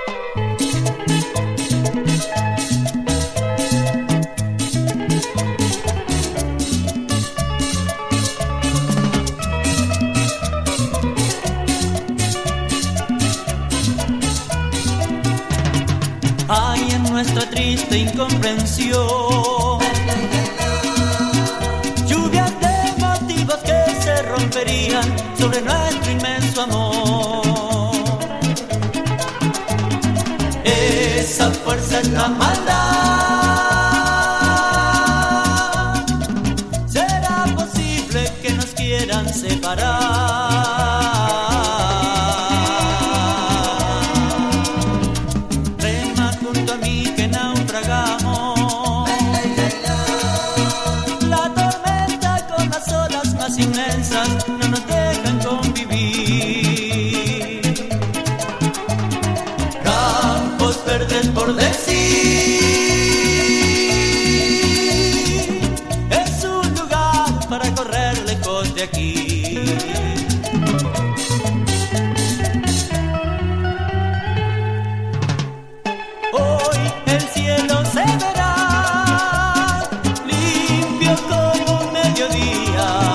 Hay en nuestra triste incomprensión lluvias de motivos que se romperían sobre nuestro inmenso amor. Esa fuerza es la maldad. ¿Será posible que nos quieran separar? Inmensas no nos dejan convivir. Campos verdes por decir, es un lugar para correr lejos de aquí. Hoy el cielo se verá limpio como un mediodía.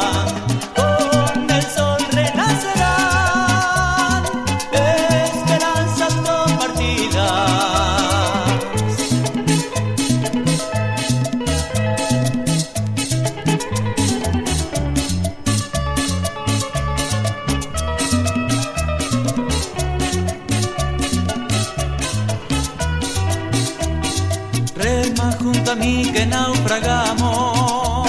Rema junto a mí que naufragamos.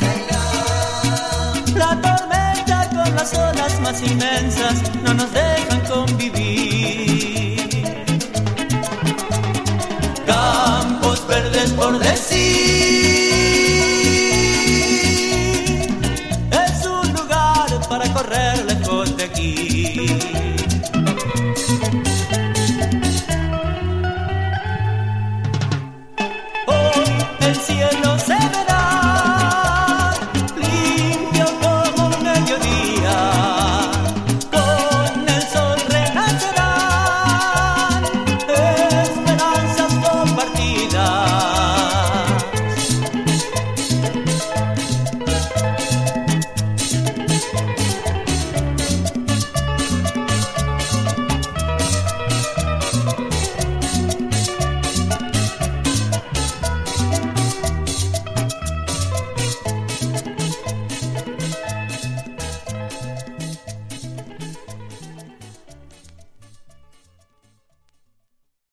La tormenta con las olas más inmensas no nos dejan convivir. Campos verdes por decir,